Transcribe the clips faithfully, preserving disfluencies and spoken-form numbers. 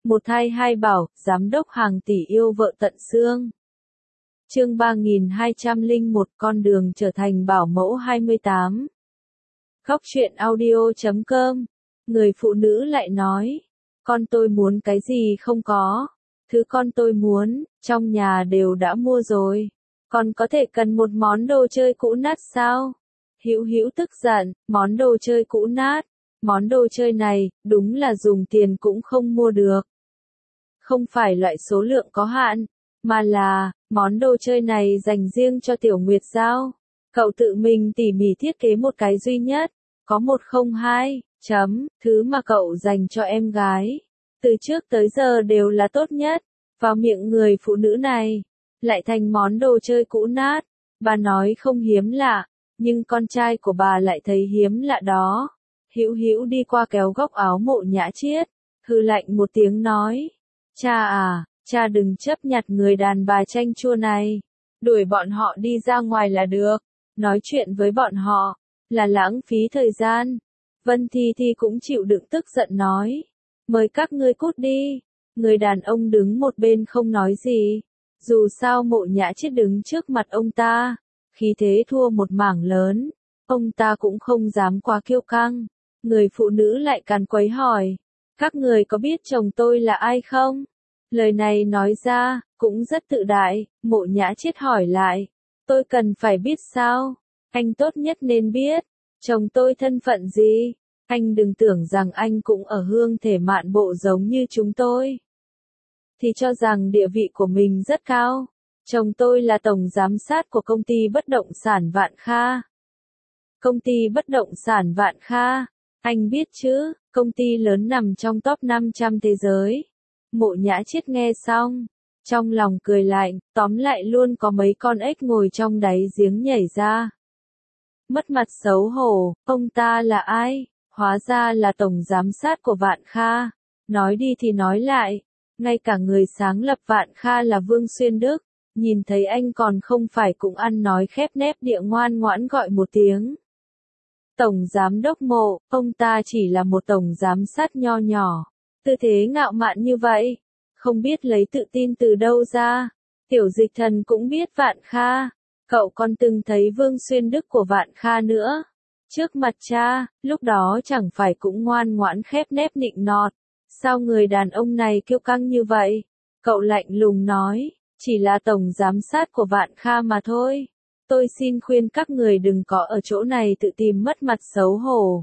Một thai hai bảo, giám đốc hàng tỷ yêu vợ tận xương. Chương ba nghìn hai trăm lẻ một con đường trở thành bảo mẫu hai mươi tám. Khóc chuyện audio chấm com. Người phụ nữ lại nói, con tôi muốn cái gì không có. Thứ con tôi muốn, trong nhà đều đã mua rồi. Con có thể cần một món đồ chơi cũ nát sao? Hữu Hữu tức giận, món đồ chơi cũ nát. Món đồ chơi này, đúng là dùng tiền cũng không mua được. Không phải loại số lượng có hạn, mà là, món đồ chơi này dành riêng cho Tiểu Nguyệt Giao. Cậu tự mình tỉ mỉ thiết kế một cái duy nhất, có một không hai, chấm, thứ mà cậu dành cho em gái. Từ trước tới giờ đều là tốt nhất, vào miệng người phụ nữ này, lại thành món đồ chơi cũ nát. Bà nói không hiếm lạ, nhưng con trai của bà lại thấy hiếm lạ đó. Hữu Hữu đi qua kéo góc áo Mộ Nhã Chiết, hừ lạnh một tiếng nói, cha à, cha đừng chấp nhặt người đàn bà chanh chua này, đuổi bọn họ đi ra ngoài là được, nói chuyện với bọn họ, là lãng phí thời gian. Vân Thi Thi cũng chịu đựng tức giận nói, mời các ngươi cút đi. Người đàn ông đứng một bên không nói gì, dù sao Mộ Nhã Chiết đứng trước mặt ông ta, khí thế thua một mảng lớn, ông ta cũng không dám quá kiêu căng. Người phụ nữ lại càn quấy hỏi, các người có biết chồng tôi là ai không? Lời này nói ra, cũng rất tự đại. Mộ Nhã Chiết hỏi lại, tôi cần phải biết sao? Anh tốt nhất nên biết, chồng tôi thân phận gì? Anh đừng tưởng rằng anh cũng ở hương thể mạn bộ giống như chúng tôi, thì cho rằng địa vị của mình rất cao. Chồng tôi là tổng giám sát của công ty bất động sản Vạn Kha. Công ty bất động sản Vạn Kha, anh biết chứ, công ty lớn nằm trong top năm trăm thế giới. Mộ Nhã Chiết nghe xong, trong lòng cười lạnh, tóm lại luôn có mấy con ếch ngồi trong đáy giếng nhảy ra. Mất mặt xấu hổ, ông ta là ai? Hóa ra là tổng giám sát của Vạn Kha. Nói đi thì nói lại, ngay cả người sáng lập Vạn Kha là Vương Xuyên Đức, nhìn thấy anh còn không phải cũng ăn nói khép nép địa ngoan ngoãn gọi một tiếng. Tổng giám đốc Mộ, ông ta chỉ là một tổng giám sát nho nhỏ, tư thế ngạo mạn như vậy, không biết lấy tự tin từ đâu ra. Tiểu Dịch Thần cũng biết Vạn Kha, cậu còn từng thấy Vương Xuyên Đức của Vạn Kha nữa. Trước mặt cha, lúc đó chẳng phải cũng ngoan ngoãn khép nép nịnh nọt, sao người đàn ông này kiêu căng như vậy? Cậu lạnh lùng nói, chỉ là tổng giám sát của Vạn Kha mà thôi. Tôi xin khuyên các người đừng có ở chỗ này tự tìm mất mặt xấu hổ.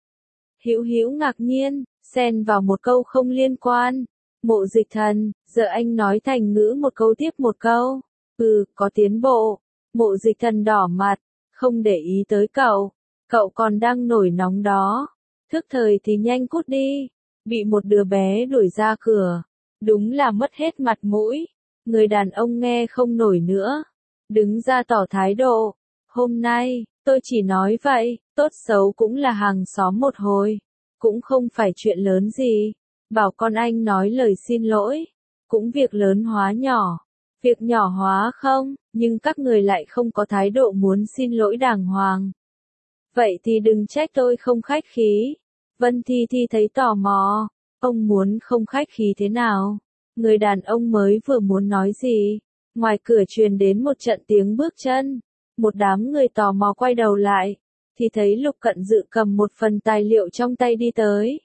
Hữu Hữu ngạc nhiên, xen vào một câu không liên quan. Mộ Dịch Thần, giờ anh nói thành ngữ một câu tiếp một câu. Ừ, có tiến bộ. Mộ Dịch Thần đỏ mặt, không để ý tới cậu. Cậu còn đang nổi nóng đó. Thức thời thì nhanh cút đi. Bị một đứa bé đuổi ra cửa. Đúng là mất hết mặt mũi. Người đàn ông nghe không nổi nữa, đứng ra tỏ thái độ. Hôm nay, tôi chỉ nói vậy, tốt xấu cũng là hàng xóm một hồi. Cũng không phải chuyện lớn gì. Bảo con anh nói lời xin lỗi. Cũng việc lớn hóa nhỏ. Việc nhỏ hóa không, nhưng các người lại không có thái độ muốn xin lỗi đàng hoàng. Vậy thì đừng trách tôi không khách khí. Vân Thi Thi thấy tò mò. Ông muốn không khách khí thế nào? Người đàn ông mới vừa muốn nói gì, ngoài cửa truyền đến một trận tiếng bước chân. Một đám người tò mò quay đầu lại, thì thấy Lục Cận Dự cầm một phần tài liệu trong tay đi tới.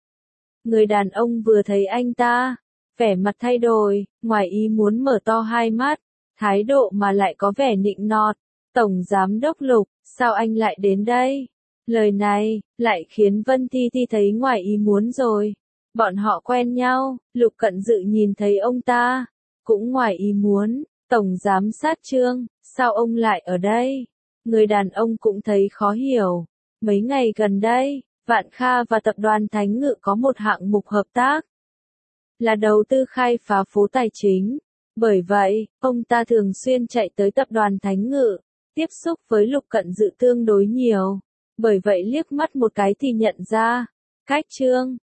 Người đàn ông vừa thấy anh ta, vẻ mặt thay đổi, ngoài ý muốn mở to hai mắt, thái độ mà lại có vẻ nịnh nọt. Tổng giám đốc Lục, sao anh lại đến đây? Lời này, lại khiến Vân Thi Thi thấy ngoài ý muốn rồi. Bọn họ quen nhau. Lục Cận Dự nhìn thấy ông ta, cũng ngoài ý muốn. Tổng giám sát Trương, sao ông lại ở đây? Người đàn ông cũng thấy khó hiểu. Mấy ngày gần đây, Vạn Kha và tập đoàn Thánh Ngự có một hạng mục hợp tác, là đầu tư khai phá phố tài chính. Bởi vậy, ông ta thường xuyên chạy tới tập đoàn Thánh Ngự, tiếp xúc với Lục Cận Dự tương đối nhiều. Bởi vậy liếc mắt một cái thì nhận ra, cách Trương,